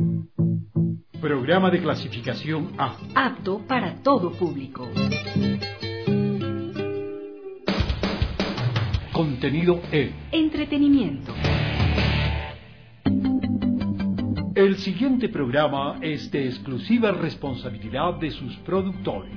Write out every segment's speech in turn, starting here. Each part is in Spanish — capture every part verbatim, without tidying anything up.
Programa de clasificación A. Apto para todo público. Contenido E. Entretenimiento. El siguiente programa es de exclusiva responsabilidad de sus productores.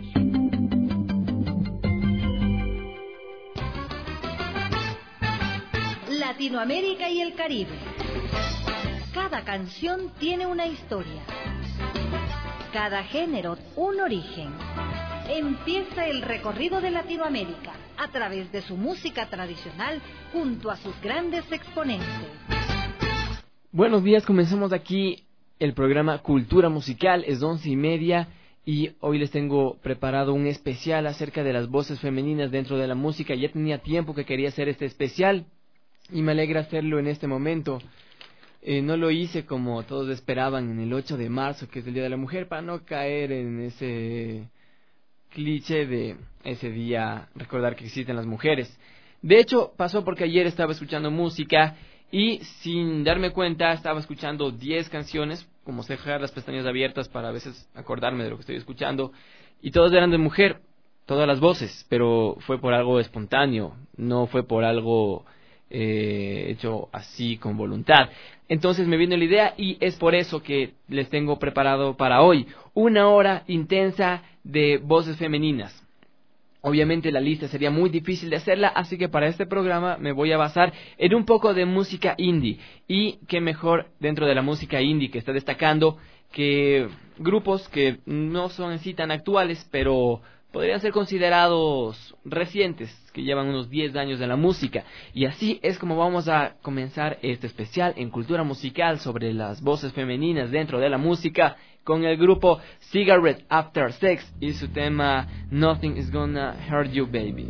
Latinoamérica y el Caribe. Cada canción tiene una historia. Cada género un origen. Empieza el recorrido de Latinoamérica a través de su música tradicional junto a sus grandes exponentes. Buenos días, comenzamos aquí el programa Cultura Musical, es once y media y hoy les tengo preparado un especial acerca de las voces femeninas dentro de la música. Ya tenía tiempo que quería hacer este especial y me alegra hacerlo en este momento. Eh, no lo hice como todos esperaban en el ocho de marzo, que es el Día de la Mujer, para no caer en ese cliché de ese día recordar que existen las mujeres. De hecho, pasó porque ayer estaba escuchando música y sin darme cuenta estaba escuchando diez canciones, como sé dejar las pestañas abiertas para a veces acordarme de lo que estoy escuchando, y todas eran de mujer, todas las voces, pero fue por algo espontáneo, no fue por algo eh, hecho así con voluntad. Entonces me vino la idea y es por eso que les tengo preparado para hoy una hora intensa de voces femeninas. Obviamente la lista sería muy difícil de hacerla, así que para este programa me voy a basar en un poco de música indie. Y qué mejor dentro de la música indie que está destacando que grupos que no son en sí tan actuales, pero podrían ser considerados recientes, que llevan unos diez años de la música. Y así es como vamos a comenzar este especial en Cultura Musical sobre las voces femeninas dentro de la música, con el grupo Cigarette After Sex y su tema Nothing Is Gonna Hurt You Baby.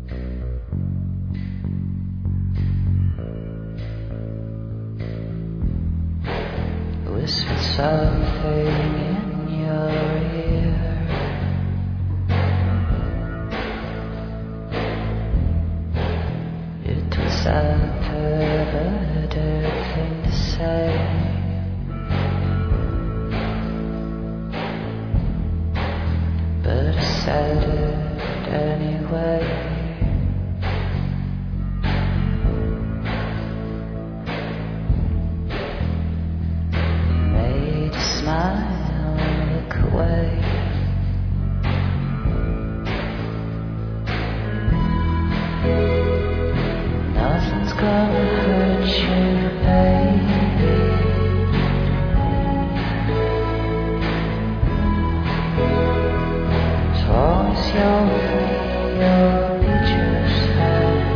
Whispered something in your ear. It was a perverted thing to say. But I said it anyway. Made you smile and look away. Nothing's gonna hurt you, baby. As long as you're free, you'll be just fine.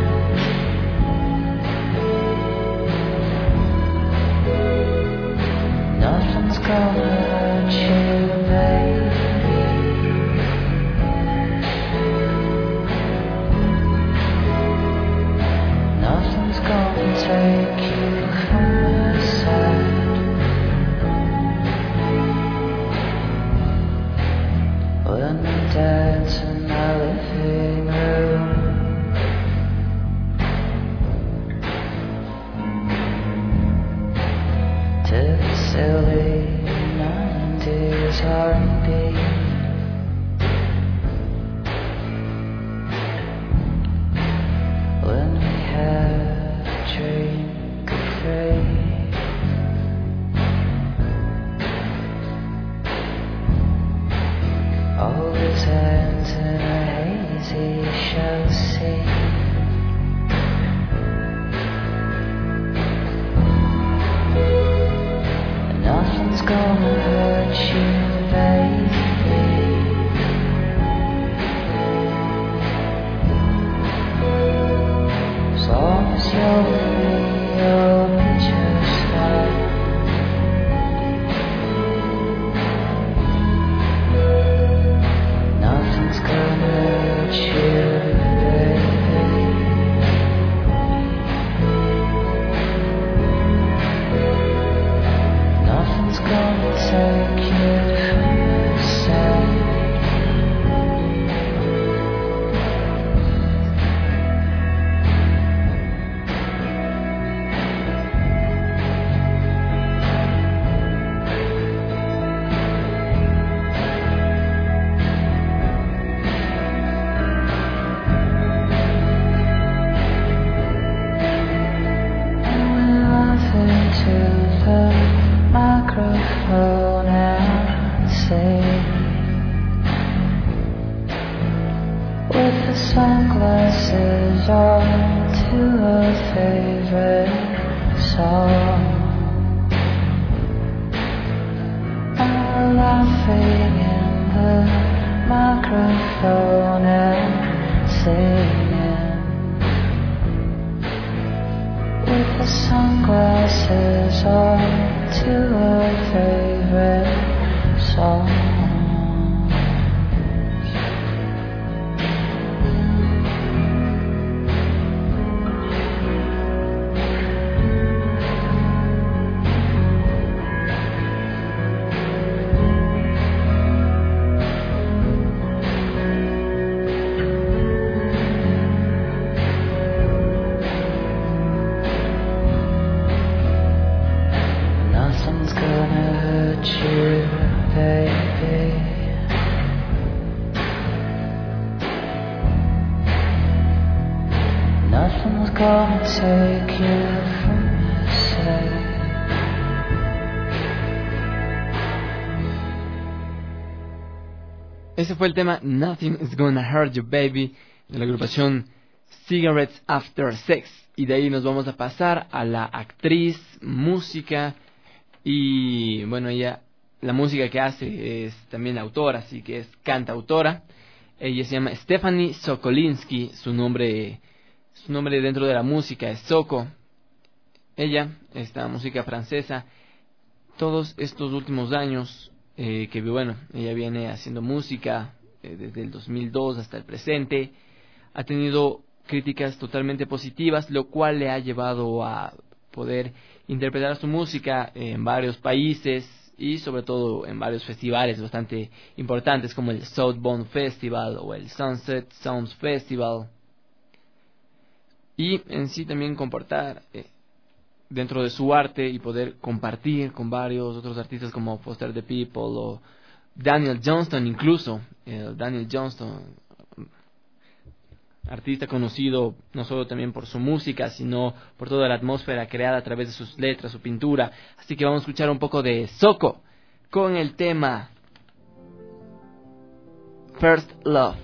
Nothing's gonna hurt you, baby. Nothing's gonna take you from my side. When we dance in my living room, to the silly nineties R and B. When we had a drink of free. All his hands in a hazy shall see. Nothing's gonna hurt you, baby. As long as you're free, you'll be just fine. Nothing's gonna hurt you, baby. Nothing's gonna take you from my side. microphone and sing with the sunglasses on to a favorite song. I'm laughing in the microphone and singing with the sunglasses on to a favorite song. Ese fue el tema Nothing is Gonna Hurt You Baby de la agrupación Cigarettes After Sex. Y de ahí nos vamos a pasar a la actriz, música y bueno, ella, la música que hace es también autora, así que es cantautora. Ella se llama Stephanie Sokolinsky, su nombre, su nombre dentro de la música es Soko. Ella, esta música francesa, todos estos últimos años eh, que bueno, ella viene haciendo música eh, desde el dos mil dos hasta el presente, ha tenido críticas totalmente positivas, lo cual le ha llevado a poder interpretar su música en varios países y sobre todo en varios festivales bastante importantes como el Southbound Festival o el Sunset Sounds Festival, y en sí también comportar eh, dentro de su arte y poder compartir con varios otros artistas como Foster the People o Daniel Johnston, incluso eh, Daniel Johnston, artista conocido no solo también por su música, sino por toda la atmósfera creada a través de sus letras, su pintura. Así que vamos a escuchar un poco de Soko con el tema First Love.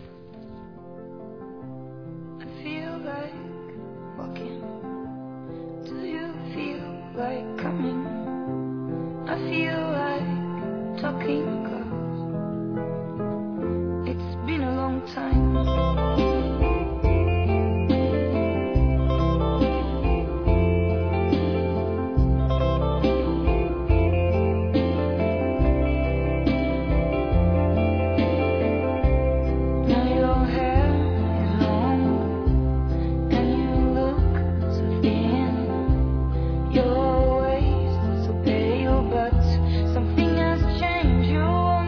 I feel like walking. Do you feel like coming? I feel like talking, 'cause it's been a long time. Your ways, so pale, but something has changed. You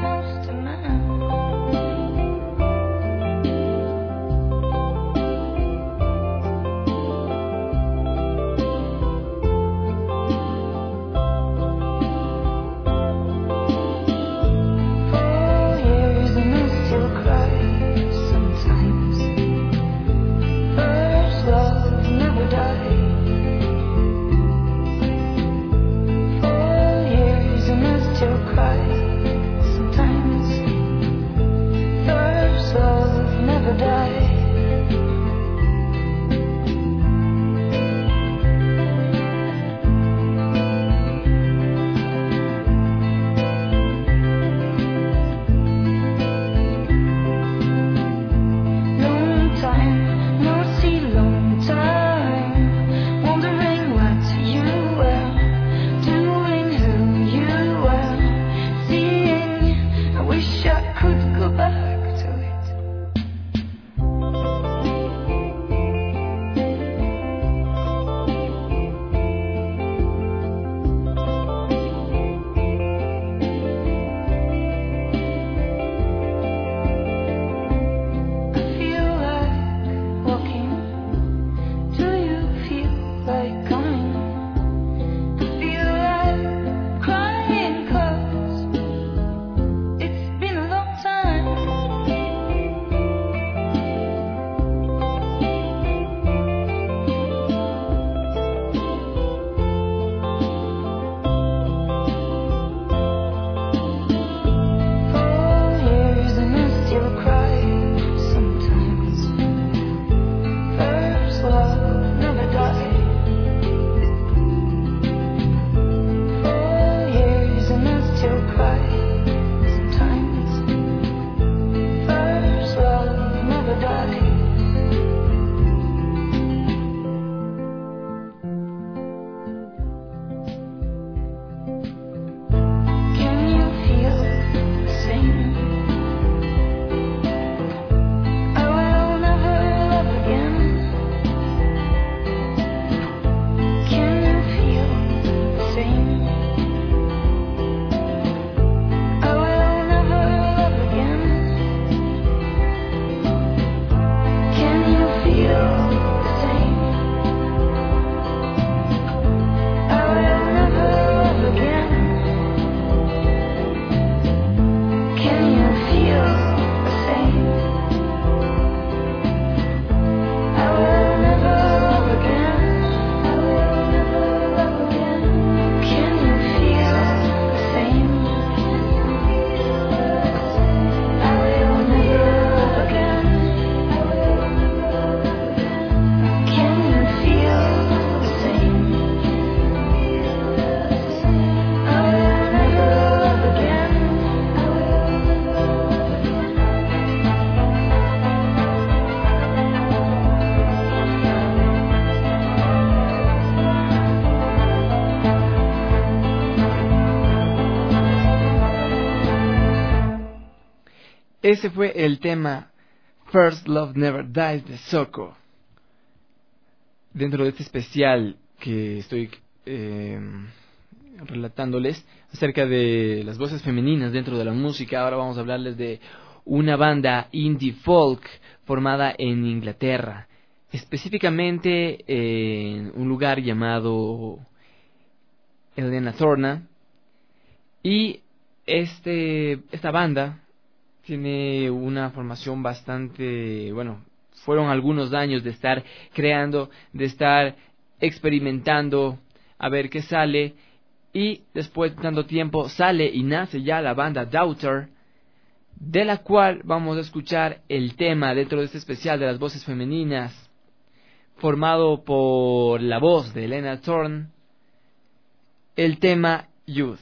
Ese fue el tema First Love Never Dies de Soko. Dentro de este especial que estoy eh, relatándoles acerca de las voces femeninas dentro de la música, ahora vamos a hablarles de una banda indie folk formada en Inglaterra, específicamente en un lugar llamado Elena Thorna. Y este esta banda tiene una formación bastante, bueno, fueron algunos años de estar creando, de estar experimentando, a ver qué sale, y después de tanto tiempo sale y nace ya la banda Daughter, de la cual vamos a escuchar el tema dentro de este especial de las voces femeninas, formado por la voz de Elena Thorne, el tema Youth.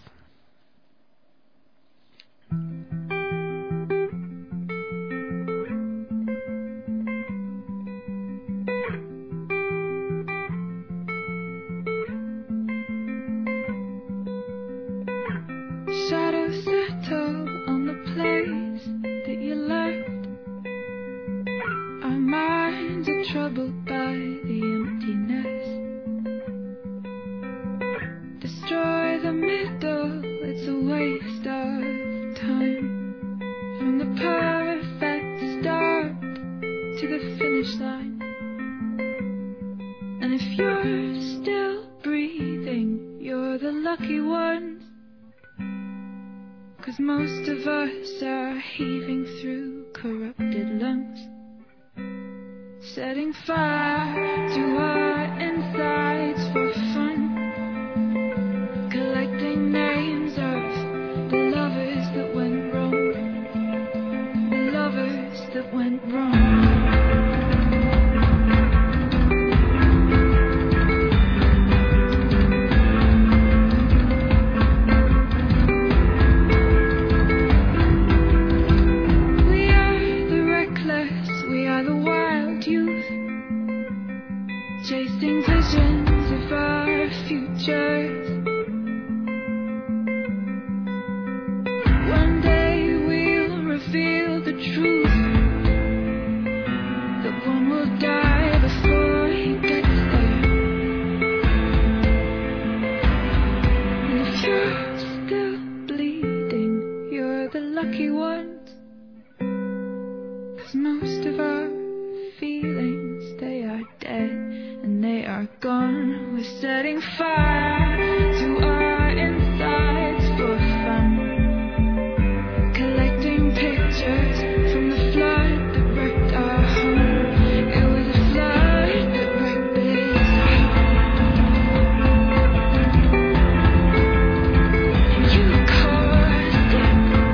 Shadows settle on the place that you left. Our minds are troubled by the emptiness. Destroy the middle, it's a waste of time. From the perfect start to the finish line. And if you're still breathing, you're the lucky ones. 'Cause most of us are heaving through corrupted lungs, setting fire to our insides for fun, collecting names of the lovers that went wrong, the lovers that went wrong. Chasing visions of our futures. One day we'll reveal the truth, that one will die before he gets there. And if you're still bleeding, you're the lucky ones. 'Cause most of our feelings, they are dead. And they are gone. We're setting fire to our insides for fun, collecting pictures from the flood that wrecked our home. It was a flood that wrecked this home. And you caused it.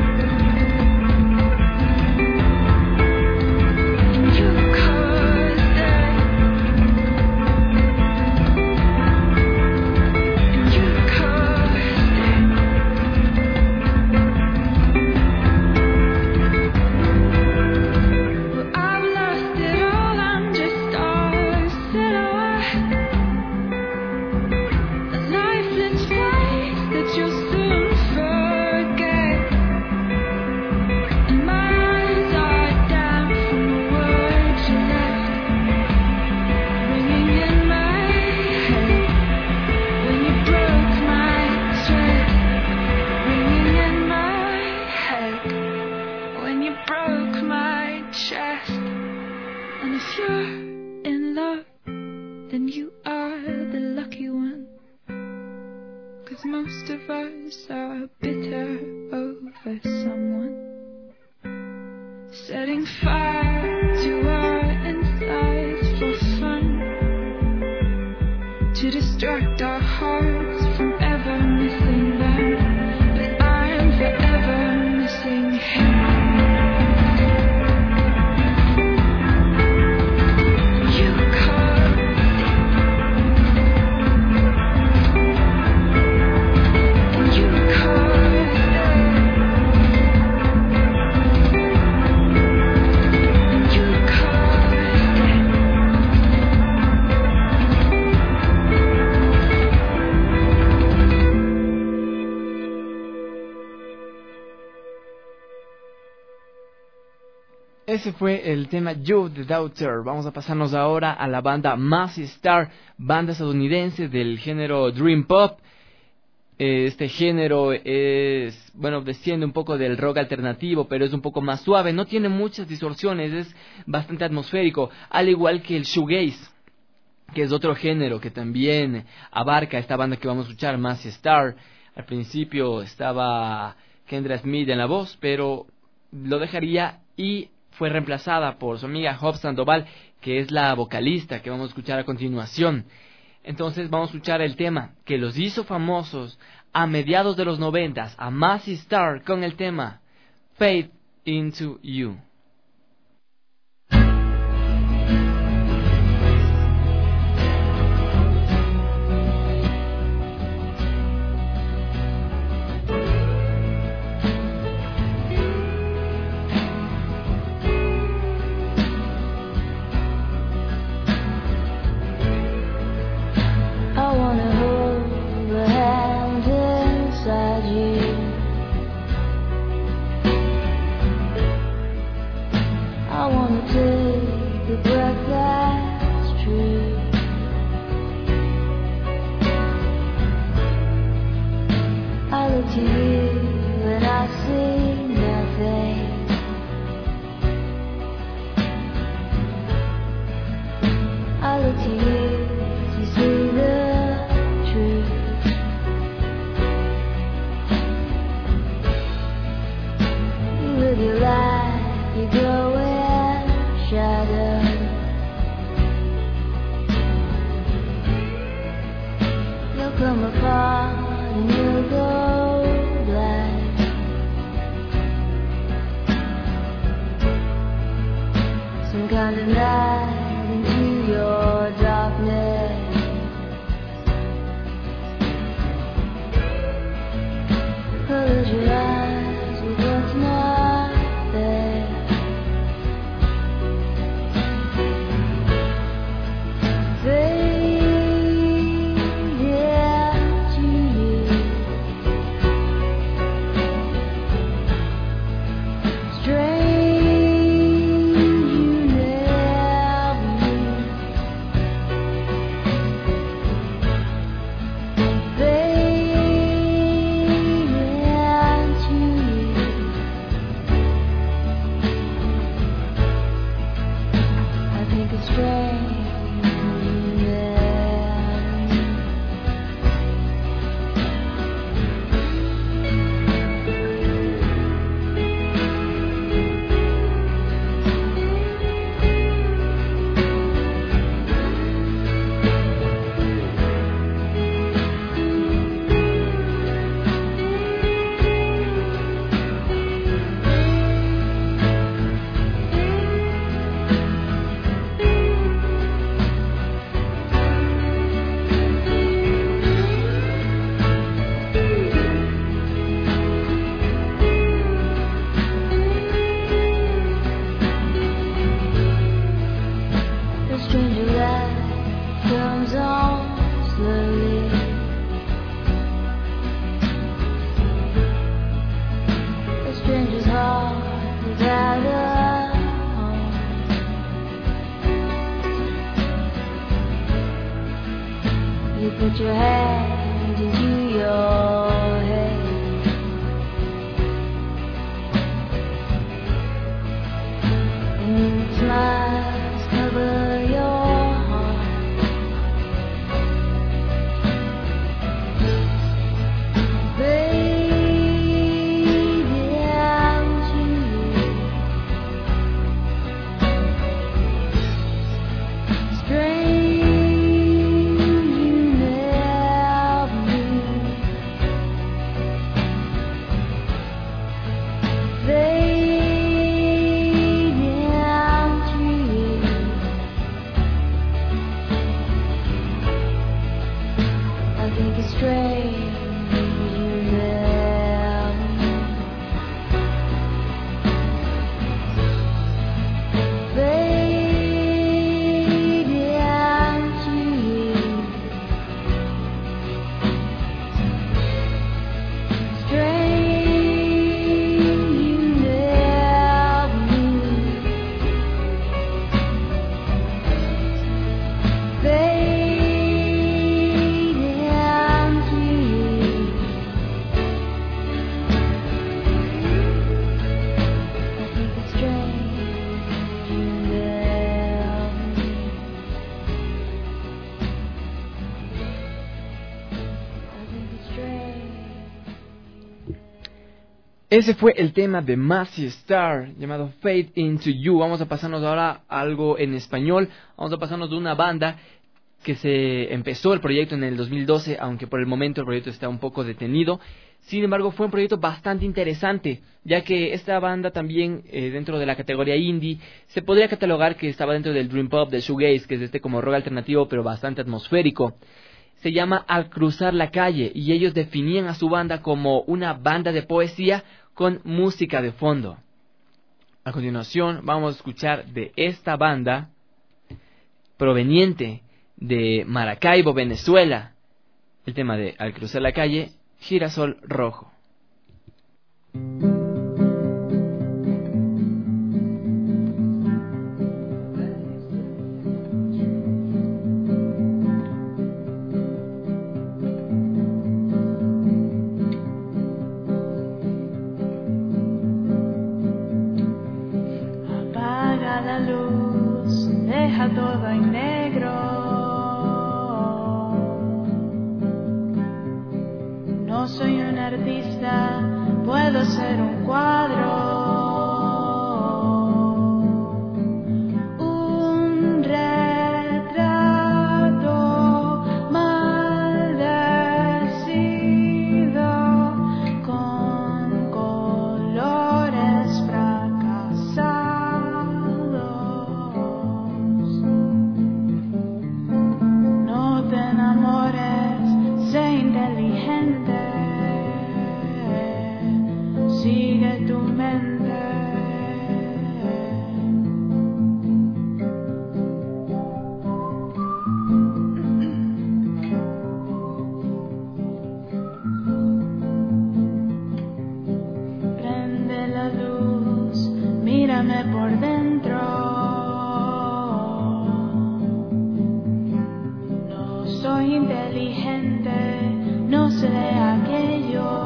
And you caused it. Most of us are bitter over someone, setting fire to our insides for fun, to distract our hearts from ever missing them. But I'm forever missing him. ese fue el tema You the Doubter. Vamos a pasarnos ahora a la banda Mazzy Star, banda estadounidense del género Dream Pop. Este género es, bueno, desciende un poco del rock alternativo, pero es un poco más suave, no tiene muchas distorsiones, es bastante atmosférico, al igual que el shoegaze, que es otro género que también abarca esta banda que vamos a escuchar, Mazzy Star. Al principio estaba Kendra Smith en la voz, pero lo dejaría y fue reemplazada por su amiga Hope Sandoval, que es la vocalista que vamos a escuchar a continuación. Entonces vamos a escuchar el tema que los hizo famosos a mediados de los noventas, a Mazzy Star, con el tema Fade Into You. Put your hand into your head. And smiles cover your heart. Baby, I'm to you. Strange. Ese fue el tema de Massey Star, llamado Fade Into You. Vamos a pasarnos ahora a algo en español. Vamos a pasarnos de una banda que se empezó el proyecto en el dos mil doce, aunque por el momento el proyecto está un poco detenido. Sin embargo, fue un proyecto bastante interesante, ya que esta banda también, eh, dentro de la categoría indie, se podría catalogar que estaba dentro del dream pop, del shoegaze, que es este como rock alternativo, pero bastante atmosférico. Se llama Al Cruzar la Calle, y ellos definían a su banda como una banda de poesía con música de fondo. A continuación vamos a escuchar de esta banda, proveniente de Maracaibo, Venezuela, el tema de Al Cruzar la Calle, Girasol Rojo. Todo en negro. No soy un artista, puedo ser un cuadro. Un retrato maldecido con colores fracasados. Sigue tu mente. Prende la luz, mírame por dentro. No soy inteligente, no sé aquello.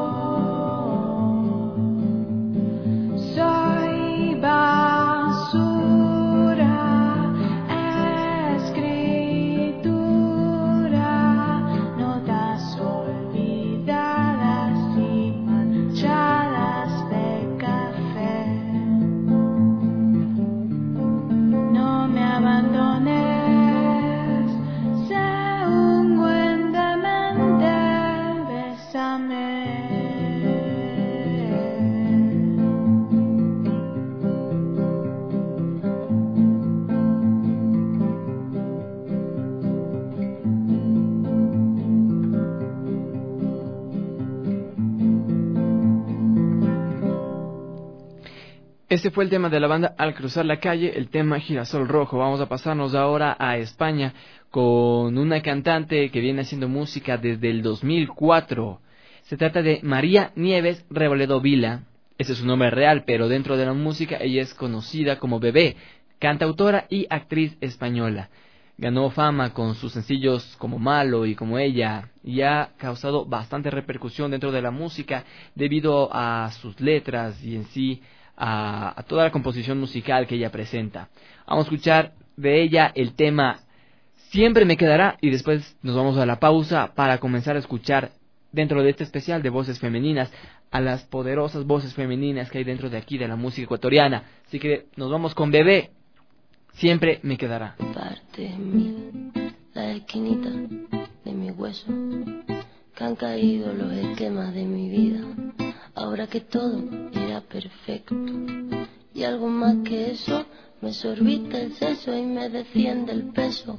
Ese fue el tema de la banda Al Cruzar la Calle, el tema Girasol Rojo. Vamos a pasarnos ahora a España con una cantante que viene haciendo música desde el dos mil cuatro. Se trata de María Nieves Reboledo Vila. Ese es su nombre real, pero dentro de la música ella es conocida como Bebé, cantautora y actriz española. Ganó fama con sus sencillos como Malo y Como Ella, y ha causado bastante repercusión dentro de la música debido a sus letras y en sí A, a toda la composición musical que ella presenta. Vamos a escuchar de ella el tema Siempre me quedará, y después nos vamos a la pausa para comenzar a escuchar dentro de este especial de voces femeninas a las poderosas voces femeninas que hay dentro de aquí de la música ecuatoriana. Así que nos vamos con Bebé, Siempre me quedará. Parte mía, la esquinita de mi hueso, que han caído los esquemas de mi vida. Ahora que todo era perfecto y algo más que eso, me sorbita el seso y me desciende el peso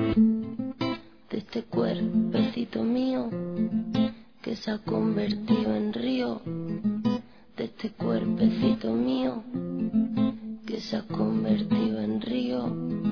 de este cuerpecito mío que se ha convertido en río, de este cuerpecito mío que se ha convertido en río.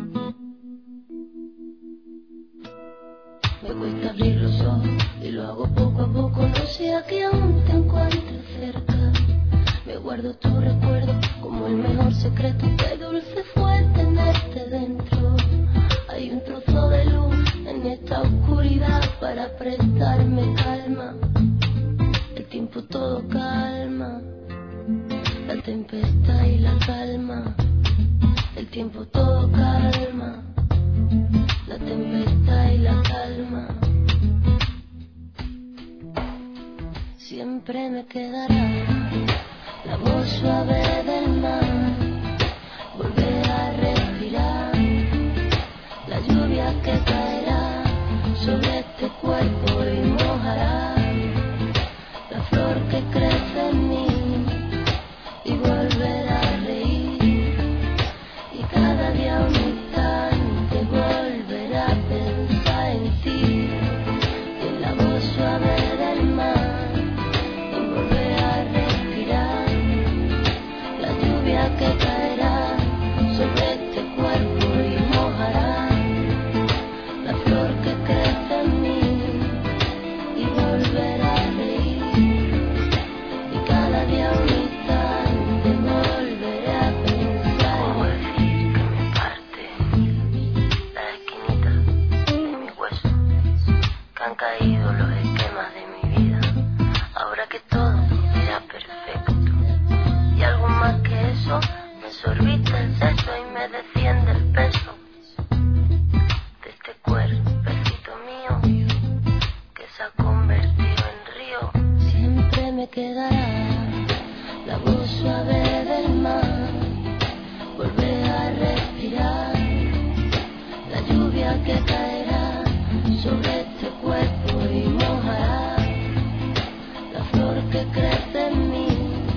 Me cuesta abrir los ojos y lo hago poco a poco, no sea que aún te encuentres cerca. Me guardo tu recuerdo como el mejor secreto, qué dulce fue tenerte dentro. Hay un trozo de luz en esta oscuridad para prestarme calma. El tiempo todo calma, la tempestad y la calma. El tiempo todo calma, la tempestad y la calma. Siempre me quedará voz suave del mar, volver a respirar la lluvia que caerá sobre este cuerpo y mojará la flor que crece en mí, y volver a reír, y cada día un instante volver a pensar en ti, en la voz suave del mar, y volver a respirar la lluvia que caerá sobre este cuerpo y mojará la flor que crece en mí, y volver a reír, y cada día un instante volveré a pensar. Puedo decir que me parte la esquinita de mi hueso, que han caído los esquemas de mi vida, ahora que todo era perfecto, y algo más que eso, me sorbita el seso y me desciende el peso de este cuerpecito mío que se ha convertido en río. Siempre me quedará la voz suave del mar, volver a respirar la lluvia que caerá sobre este cuerpo y mojará la flor que crece en mí,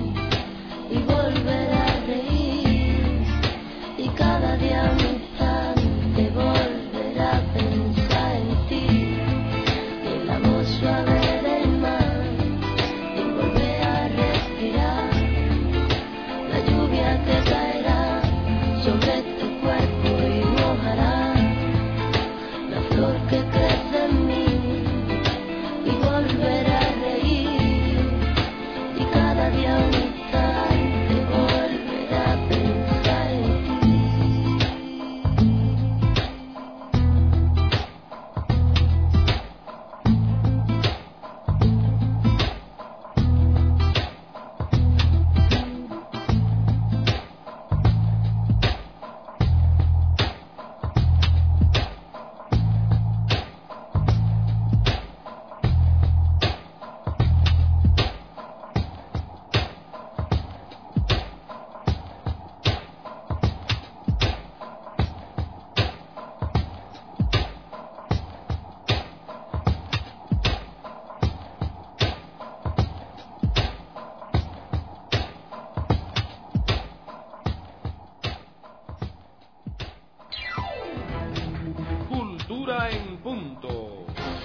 y volver a reír, y cada día un instante volver a pensar en ti, en la voz suave del mar, y volver a respirar la lluvia que caerá sobre este cuerpo y mojará la flor que crece en mí, y volver a reír, y cada día un instante volver a pensar en ti. Cultura en punto.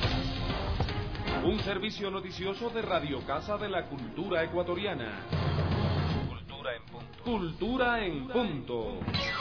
Un servicio noticioso de Radio Casa de la Cultura Ecuatoriana. Cultura en punto. Cultura en punto.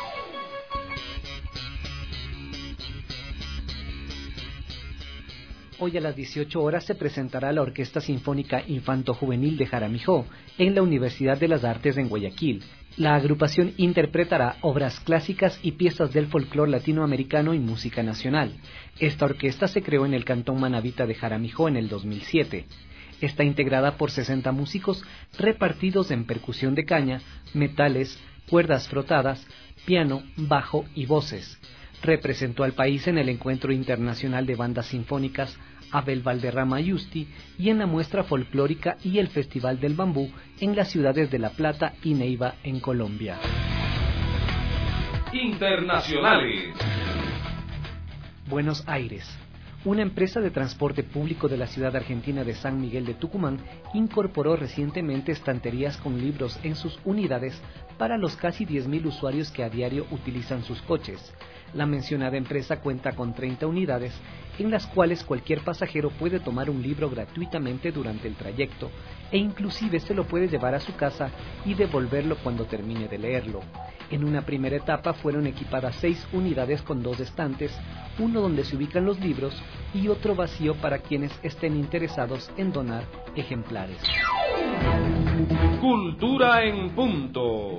Hoy a las dieciocho horas se presentará la Orquesta Sinfónica Infanto Juvenil de Jaramijó en la Universidad de las Artes en Guayaquil. La agrupación interpretará obras clásicas y piezas del folclore latinoamericano y música nacional. Esta orquesta se creó en el cantón Manabita de Jaramijó en el dos mil siete. Está integrada por sesenta músicos repartidos en percusión de caña, metales, cuerdas frotadas, piano, bajo y voces. Representó al país en el Encuentro Internacional de Bandas Sinfónicas Abel Valderrama Yusti y en la muestra folclórica y el Festival del Bambú en las ciudades de La Plata y Neiva en Colombia. Internacionales. Buenos Aires. Una empresa de transporte público de la ciudad argentina de San Miguel de Tucumán incorporó recientemente estanterías con libros en sus unidades para los casi diez mil usuarios que a diario utilizan sus coches. La mencionada empresa cuenta con treinta unidades en las cuales cualquier pasajero puede tomar un libro gratuitamente durante el trayecto e inclusive se lo puede llevar a su casa y devolverlo cuando termine de leerlo. En una primera etapa fueron equipadas seis unidades con dos estantes, uno donde se ubican los libros y otro vacío para quienes estén interesados en donar ejemplares. Cultura en punto.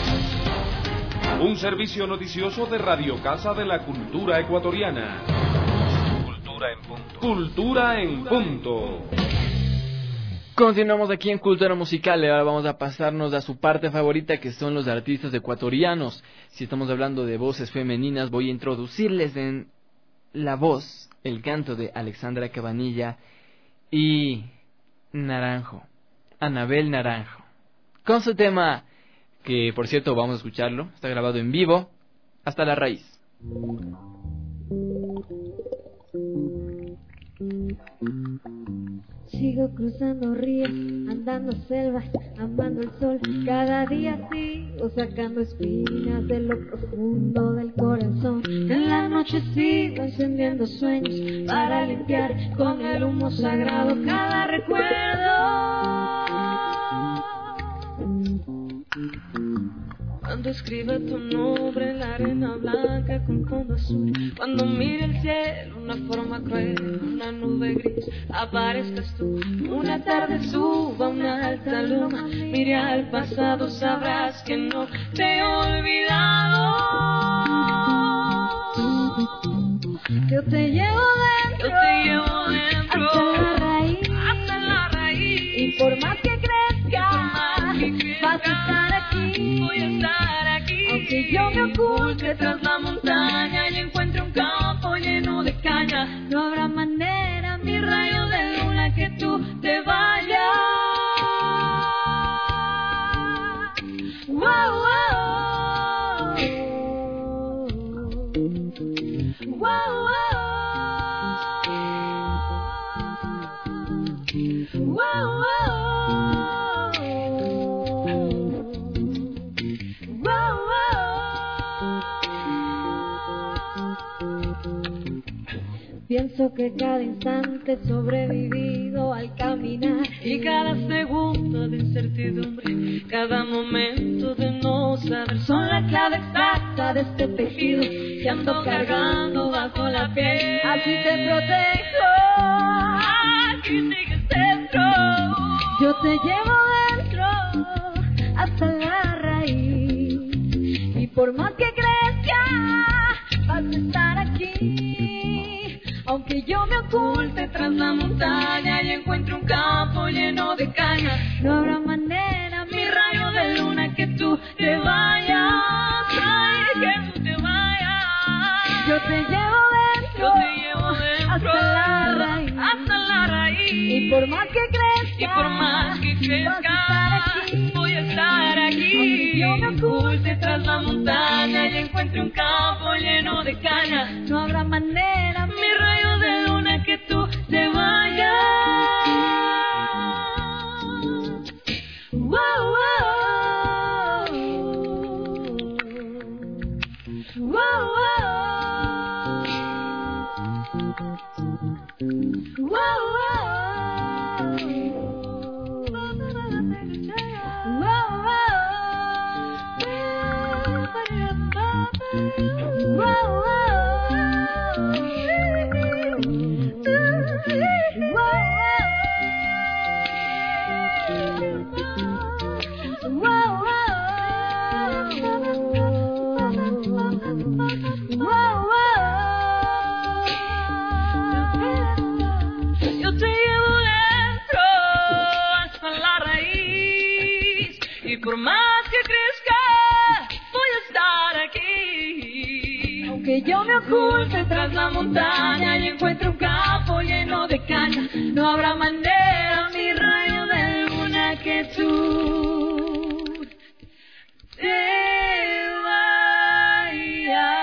Un servicio noticioso de Radio Casa de la Cultura Ecuatoriana. Cultura en punto. Cultura en punto. Continuamos aquí en Cultura Musical. Ahora vamos a pasarnos a su parte favorita, que son los artistas ecuatorianos. Si estamos hablando de voces femeninas, voy a introducirles en la voz, el canto de Alexandra Cabanilla y Naranjo, Anabel Naranjo. con su tema, que por cierto vamos a escucharlo, está grabado en vivo, Hasta la Raíz. Sigo cruzando ríos, andando selvas, amando el sol. Cada día sigo sacando espinas de lo profundo del corazón. En la noche sigo encendiendo sueños para limpiar con el humo sagrado cada recuerdo. Cuando escriba tu nombre en la arena blanca con fondo azul, cuando mire el cielo una forma cruel, una nube gris, aparezcas tú. Una tarde suba una alta luna, mire al pasado, sabrás que no te he olvidado. Yo te llevo dentro, yo te llevo dentro, hasta la raíz, hasta la raíz. Y por más que crezca, más que crezca vas a estar aquí, voy a estar aquí. Aunque yo me oculte tras la montaña y encuentre un campo lleno de caña, no habrá manera, mi rayo de luna, que tú te vayas. Wow, wow. Wow, wow. Wow, pienso que cada instante he sobrevivido al caminar, y cada segundo de incertidumbre, cada momento de no saber, son la clave exacta de este tejido que ando cargando bajo la piel. Así te protejo, aquí sigues dentro, yo te llevo dentro hasta la raíz. Y por más que crezca, vas a estar aquí. Aunque yo me oculte tras la montaña y encuentre un campo lleno de caña, no habrá manera, mi rayo de luna, que tú te vayas. Ay, que tú te vayas. Yo te llevo dentro, yo te llevo dentro hasta la raíz, hasta la raíz. Y por más que crezca, y por más que crezca, voy a estar aquí. Aunque yo me oculte tras la montaña y encuentre un campo lleno de caña, no habrá manera, mi rayo de luna, que tú te vayas. Wow, wow. Wow, wow. Wow, yo te llevo dentro hasta la raíz, y por más que crezca, voy a estar aquí. Aunque yo me oculte tras la montaña y encuentre un campo lleno de caña, no habrá manera, mi rayo de luna, que tú te vayas.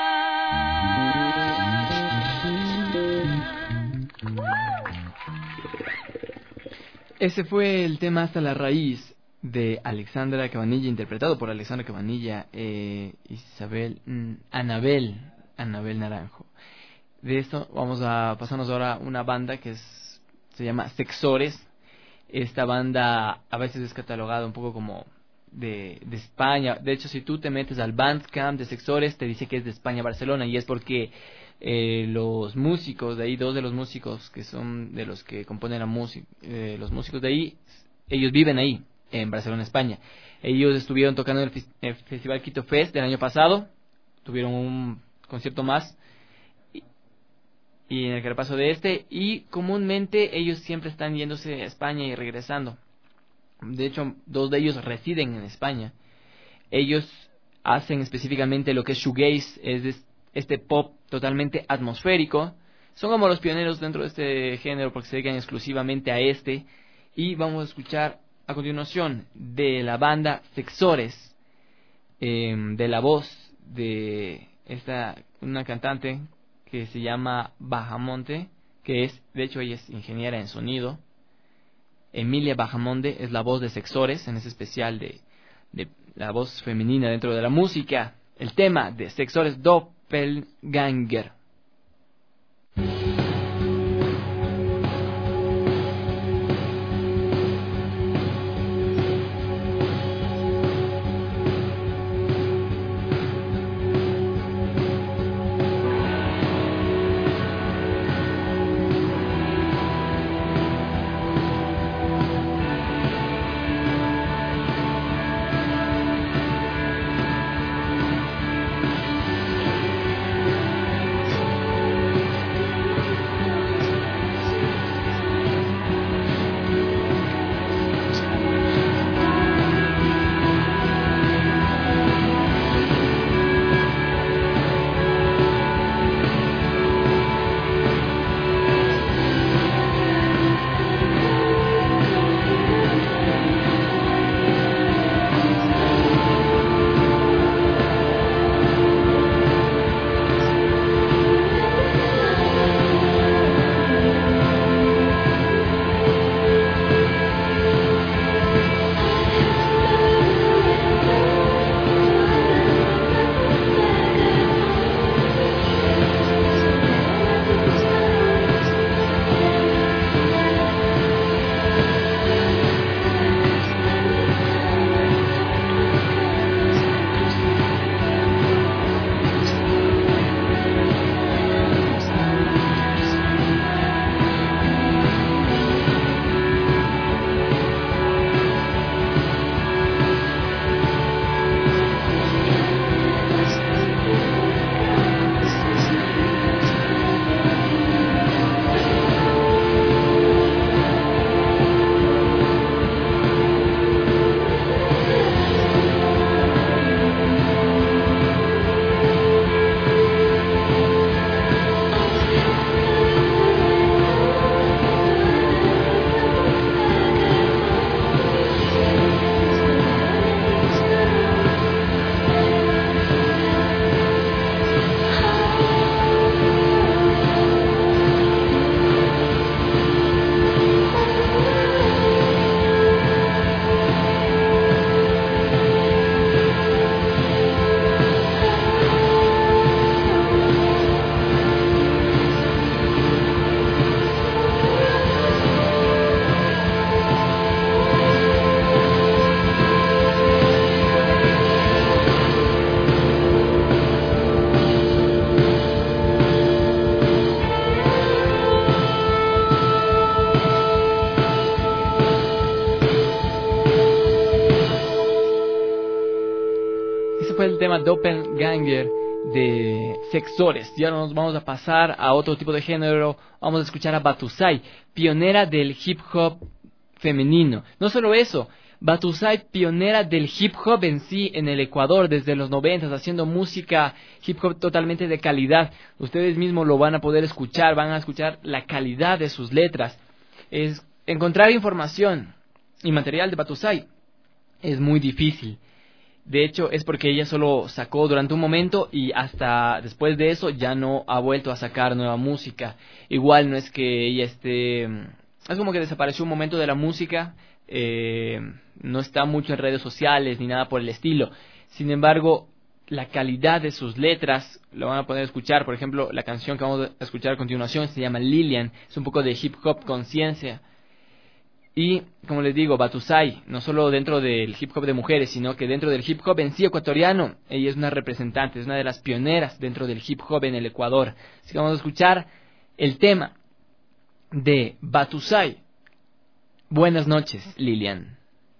Ese fue el tema Hasta la Raíz de Alexandra Cabanilla, interpretado por Alexandra Cabanilla, eh, Isabel, mm, Anabel, Anabel Naranjo. De esto vamos a pasarnos ahora a una banda que es, se llama Sexores. Esta banda a veces es catalogada un poco como de, de España. De hecho, si tú te metes al Bandcamp de Sexores, te dice que es de España, Barcelona, y es porque eh, los músicos de ahí, dos de los músicos que son de los que componen la música, eh, los músicos de ahí, ellos viven ahí, en Barcelona, España. Ellos estuvieron tocando en el, el Festival Quito Fest del año pasado, tuvieron un concierto más, y, y en el repaso de este, y comúnmente ellos siempre están yéndose a España y regresando. De hecho, dos de ellos residen en España. Ellos hacen específicamente lo que es shoegaze, es este pop totalmente atmosférico. Son como los pioneros dentro de este género porque se dedican exclusivamente a este. Y vamos a escuchar a continuación de la banda Sexores, eh, de la voz de esta una cantante que se llama Bajamonte, que es, de hecho ella es ingeniera en sonido. Emilia Bajamonte es la voz de Sexores, en ese especial de, de la voz femenina dentro de la música. El tema de Sexores, Doppelganger. fue el tema Doppelganger de Sexores. Ya nos vamos a pasar a otro tipo de género. Vamos a escuchar a Batusai, pionera del hip hop femenino. No solo eso, Batusai, pionera del hip hop en sí en el Ecuador desde los noventas, haciendo música hip hop totalmente de calidad. Ustedes mismos lo van a poder escuchar, van a escuchar la calidad de sus letras. Es encontrar información y material de Batusai es muy difícil. De hecho, es porque ella solo sacó durante un momento y hasta después de eso ya no ha vuelto a sacar nueva música. Igual no es que ella esté... Es como que desapareció un momento de la música, eh, no está mucho en redes sociales ni nada por el estilo. Sin embargo, la calidad de sus letras lo van a poder escuchar. Por ejemplo, la canción que vamos a escuchar a continuación se llama Lilian, es un poco de hip hop conciencia. Y, como les digo, Batusai, no solo dentro del hip hop de mujeres, sino que dentro del hip hop en sí ecuatoriano, ella es una representante, es una de las pioneras dentro del hip hop en el Ecuador. Así que vamos a escuchar el tema de Batusai. Buenas noches, Lilian.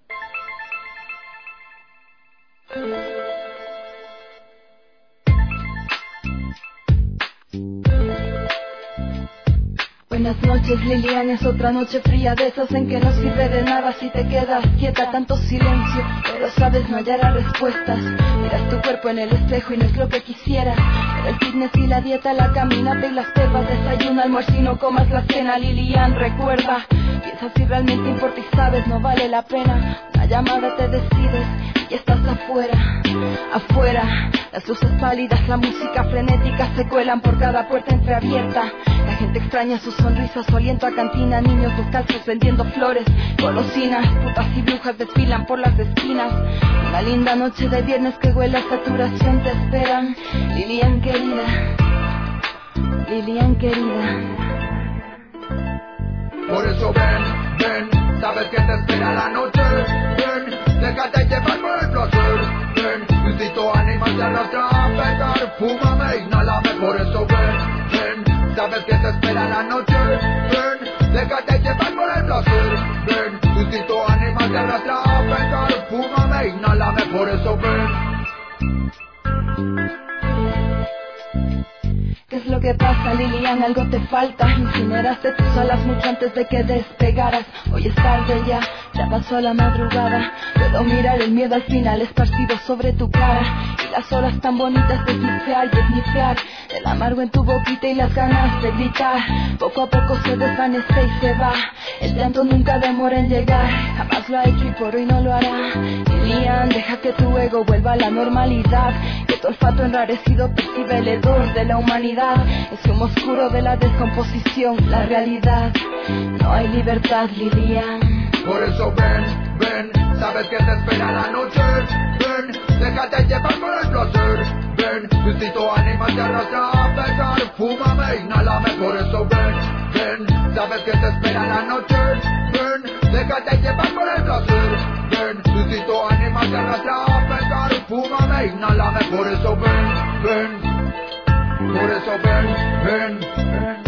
Buenas noches, Lilian, es otra noche fría de esas en que no sirve de nada si te quedas quieta, tanto silencio, pero sabes no hallará respuestas. Miras tu cuerpo en el espejo y no es lo que quisieras, pero el fitness y la dieta, la caminata y las pruebas, desayuno, almuerzo y no comas la cena. Lilian, recuerda, Piensas si realmente importa y sabes no vale la pena. Una llamada te decides y estás afuera, afuera. Las luces pálidas, la música frenética se cuelan por cada puerta entreabierta. La gente extraña su sonrisa, su aliento a cantina. Niños descalzos vendiendo flores, golosinas. Putas y brujas desfilan por las esquinas. Una linda noche de viernes que huele a saturación te esperan. Lilian querida, Lilian querida. Por eso ven, ven, sabes que te espera la noche. Ven, déjate llevar por el placer. Ven, mi instinto animal te arrastra a pegar. Fúmame, inhálame, por eso ven, ven, sabes que te espera la noche. Ven, déjate llevar por el placer. Ven, mi instinto animal te arrastra a pegar. Fúmame, inhálame, por eso ven. ¿Qué es lo que pasa, Lilian? Algo te falta. Incineraste tus alas mucho antes de que despegaras. Hoy es tarde ya, ya pasó la madrugada. Puedo mirar el miedo al final esparcido sobre tu cara. Y las horas tan bonitas de snifear y esnifear. El amargo en tu boquita y las ganas de gritar. Poco a poco se desvanece y se va. El llanto nunca demora en llegar. Jamás lo ha hecho y por hoy no lo hará. Lilian, deja que tu ego vuelva a la normalidad. Que tu olfato enrarecido percibe el hedor de la humanidad. Es humo oscuro de la descomposición, la realidad. No hay libertad, Lilian. Por eso ven, ven, sabes que te espera la noche. Ven, déjate llevar por el placer. Ven, mi instinto animal te arrastra a pegar. Fúmame, inhálame, por eso ven, ven, sabes que te espera la noche. Ven, déjate llevar por el placer. Ven, mi instinto animal te arrastra a pegar. Fúmame, inhálame, por eso ven, ven. Por eso ven, ven, ven.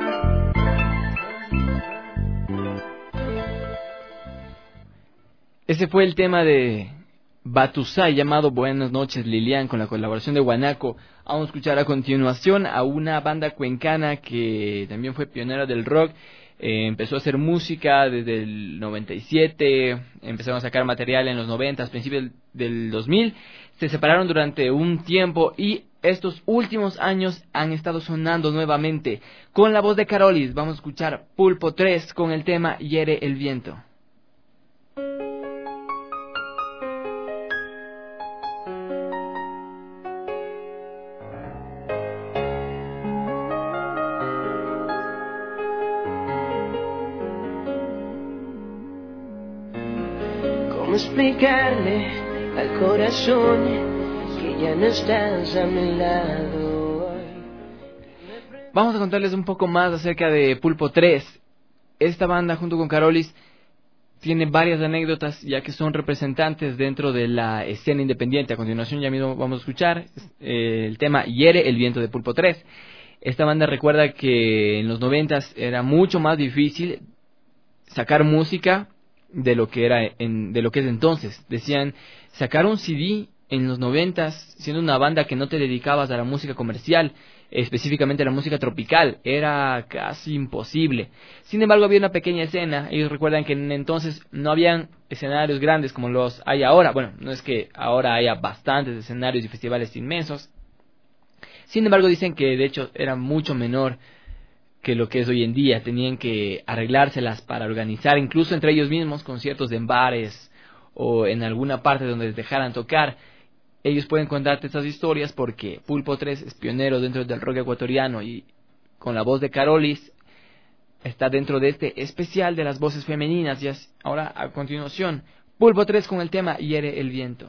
Ese fue el tema de Batusai llamado Buenas noches Lilian, con la colaboración de Guanaco. Vamos a escuchar a continuación a una banda cuencana que también fue pionera del rock. Eh, empezó a hacer música desde el noventa y siete, empezaron a sacar material en los noventa, principios del dos mil. Se separaron durante un tiempo y estos últimos años han estado sonando nuevamente. Con la voz de Carolis vamos a escuchar Pulpo tres con el tema Hiere el viento. ¿Cómo explicarle al corazón que ya no estás a mi lado hoy? Vamos a contarles un poco más acerca de Pulpo tres. Esta banda junto con Carolis tiene varias anécdotas ya que son representantes dentro de la escena independiente. A continuación ya mismo vamos a escuchar eh, el tema Hiere el viento de Pulpo tres. Esta banda recuerda que en los noventas era mucho más difícil sacar música de lo que era en, de lo que es entonces. Decían, sacar un C D en los noventas, siendo una banda que no te dedicabas a la música comercial, específicamente a la música tropical, era casi imposible. Sin embargo, había una pequeña escena. Ellos recuerdan que en entonces no habían escenarios grandes como los hay ahora. Bueno, no es que ahora haya bastantes escenarios y festivales inmensos. Sin embargo, dicen que de hecho era mucho menor que lo que es hoy en día. Tenían que arreglárselas para organizar, incluso entre ellos mismos, conciertos en bares o en alguna parte donde les dejaran tocar. Ellos pueden contarte estas historias porque Pulpo tres es pionero dentro del rock ecuatoriano y con la voz de Carolis está dentro de este especial de las voces femeninas. Y ahora, a continuación, Pulpo tres con el tema Hiere el viento.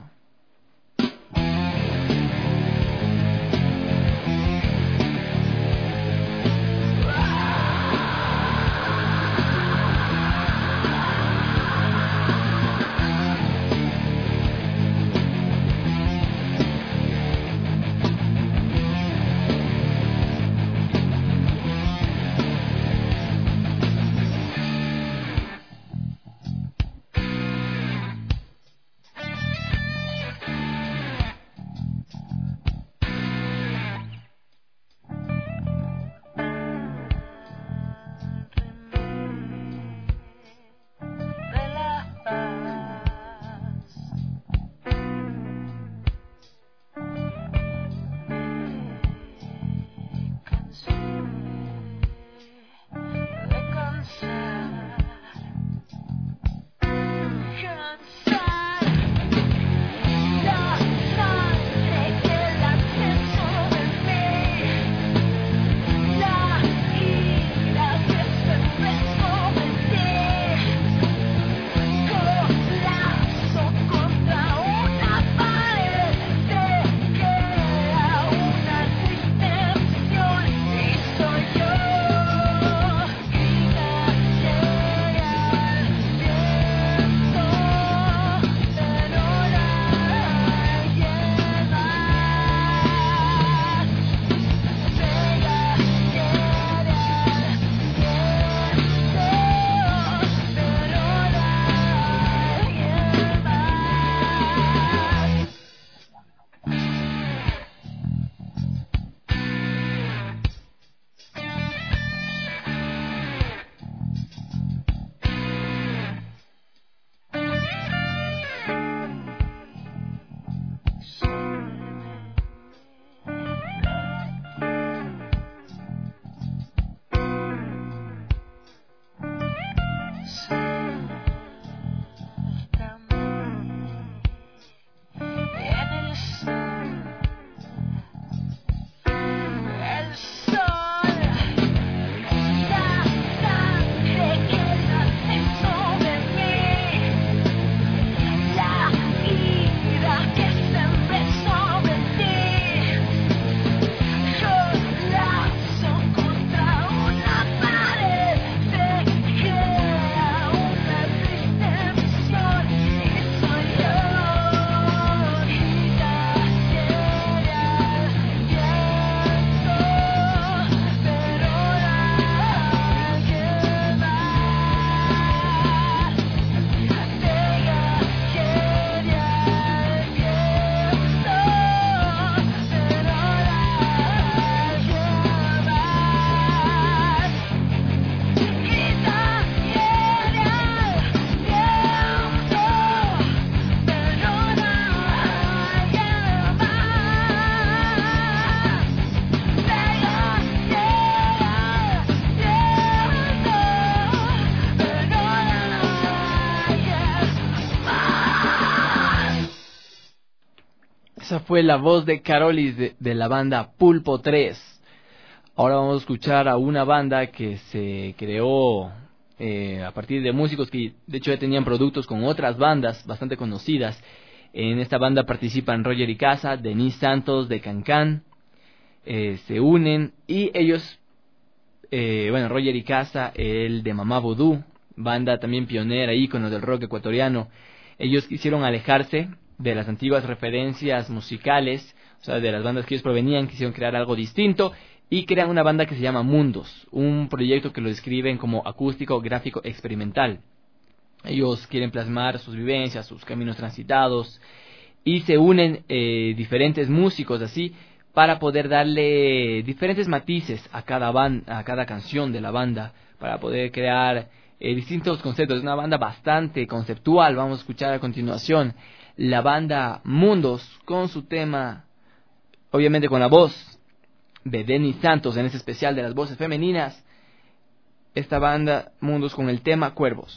Esa fue la voz de Carolis de, de la banda Pulpo tres. Ahora vamos a escuchar a una banda que se creó eh, a partir de músicos que de hecho ya tenían productos con otras bandas bastante conocidas. En esta banda participan Roger y Casa, Denise Santos de Cancán, eh, se unen y ellos, eh, bueno, Roger y Casa, el de Mamá Vodú, banda también pionera, ícono del rock ecuatoriano. Ellos quisieron alejarse de las antiguas referencias musicales, o sea, de las bandas que ellos provenían, quisieron crear algo distinto y crean una banda que se llama Mundos, un proyecto que lo describen como acústico, gráfico, experimental. Ellos quieren plasmar sus vivencias, sus caminos transitados y se unen eh, diferentes músicos así para poder darle diferentes matices a cada banda, a cada canción de la banda, para poder crear eh, distintos conceptos. Es una banda bastante conceptual. Vamos a escuchar a continuación la banda Mundos con su tema, obviamente con la voz de Denise Santos en este especial de las voces femeninas. Esta banda Mundos con el tema Cuervos.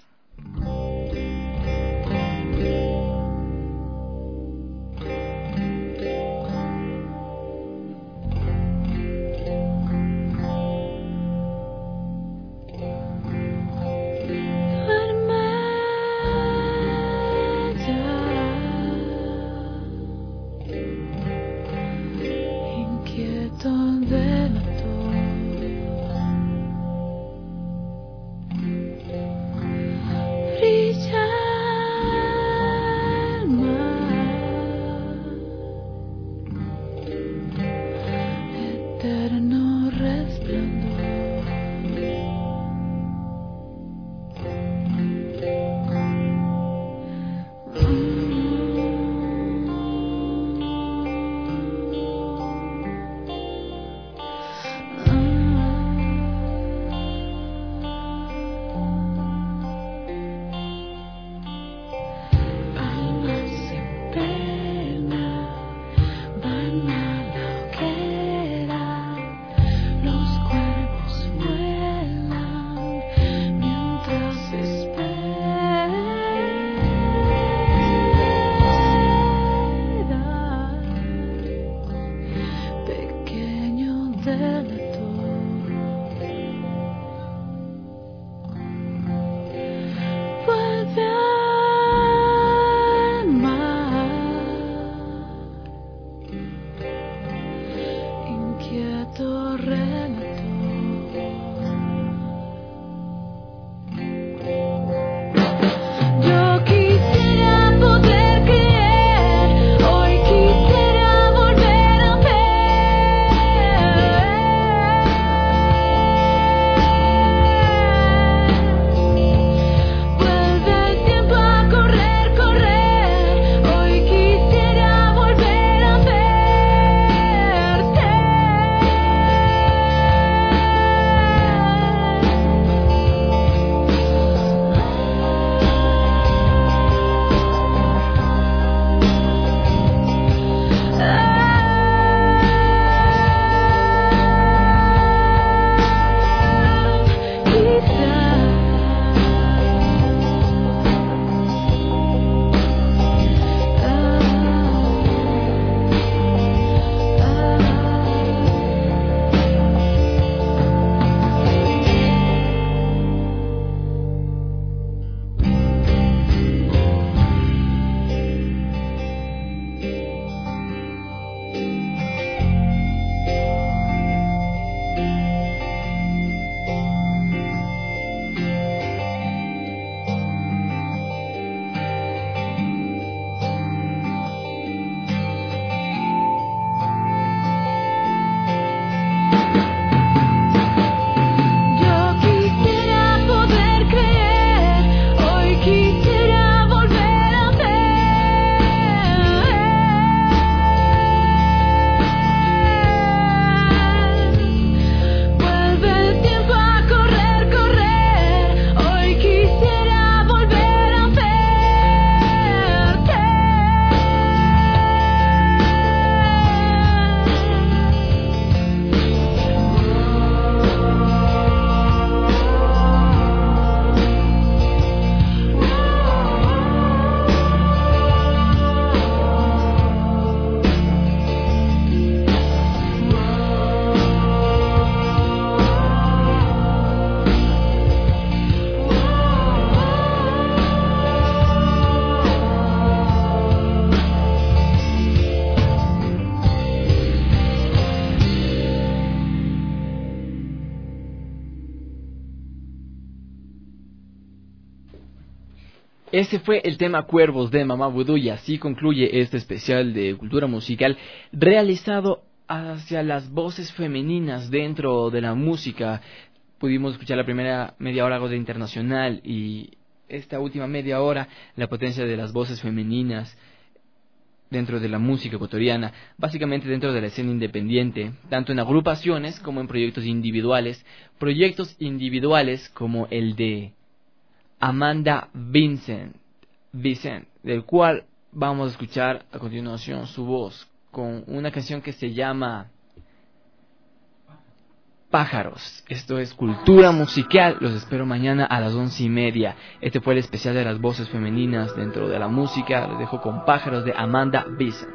Frío Ese fue el tema Cuervos de Mamá Vudú y así concluye este especial de cultura musical realizado hacia las voces femeninas dentro de la música. Pudimos escuchar la primera media hora algo de internacional y esta última media hora la potencia de las voces femeninas dentro de la música ecuatoriana, básicamente dentro de la escena independiente, tanto en agrupaciones como en proyectos individuales, proyectos individuales como el de Amanda Vincent, Vincent, del cual vamos a escuchar a continuación su voz con una canción que se llama Pájaros. Esto es Cultura Musical. Los espero mañana a las once y media. Este fue el especial de las voces femeninas dentro de la música. Los dejo con Pájaros de Amanda Vincent.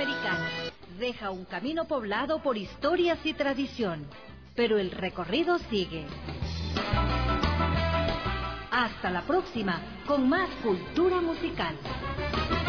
Panamericana. Deja un camino poblado por historias y tradición, pero el recorrido sigue. Hasta la próxima, con más cultura musical.